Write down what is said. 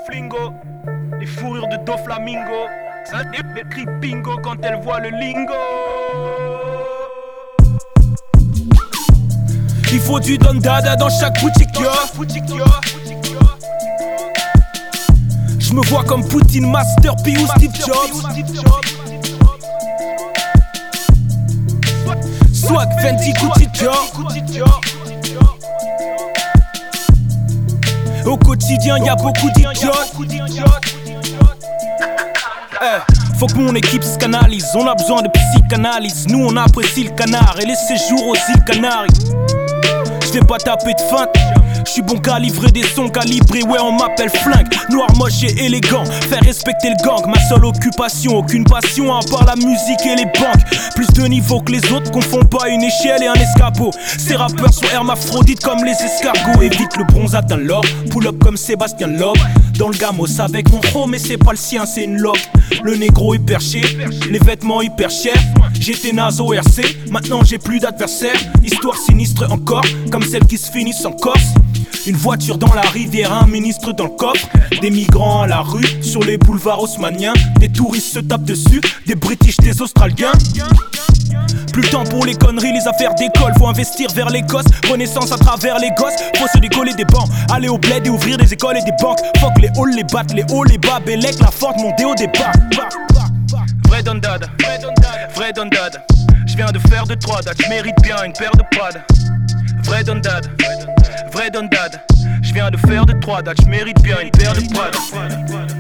flingo, les fourrures de Doflamingo. Ça crie bingo quand elle voit le lingo. Il faut du Don Dada dans chaque boutique, yo. Je me vois comme Poutine, Master P ou Steve Jobs. Swag, Fendi, Gucci, Dior. Au quotidien, y'a beaucoup d'idiotes. Faut que mon équipe se canalise, on a besoin de psychanalyse. Nous on apprécie le canard et les séjours aux îles Canaries. J'vais pas taper de feinte, j'suis bon qu'à livrer des sons calibrés, ouais on m'appelle flingue. Noir, moche et élégant, faire respecter le gang. Ma seule occupation, aucune passion à part la musique et les banques. Plus de niveau que les autres, confond pas une échelle et un escabeau. Ces rappeurs sont hermaphrodites comme les escargots. Évite le bronze atteint l'or, pull up comme Sébastien Loeb. Dans le gamos avec mon pro, mais c'est pas le sien, c'est une loque. Le négro hyper perché, les vêtements hyper chers. J'étais naze au RC, maintenant j'ai plus d'adversaires. Histoire sinistre encore, comme celles qui se finissent en Corse. Une voiture dans la rivière, un ministre dans le coffre. Des migrants à la rue, sur les boulevards haussmanniens. Des touristes se tapent dessus, des British, des Australiens. Plus le temps pour les conneries, les affaires d'école. Faut investir vers les gosses, renaissance à travers les gosses. Faut se décoller des bancs, aller au bled et ouvrir des écoles et des banques. Fuck les halls, les battes, les hauts, les bas. Bellec, la Ford, mon déo des bas. Vrai Don Dada, vrai Don Dada. J'viens de faire de 3 dates, j'mérite bien une paire de Prada. Vrai Don Dada, vrai Don Dada. J'viens de faire de 3 dates, j'mérite bien une paire de Prada.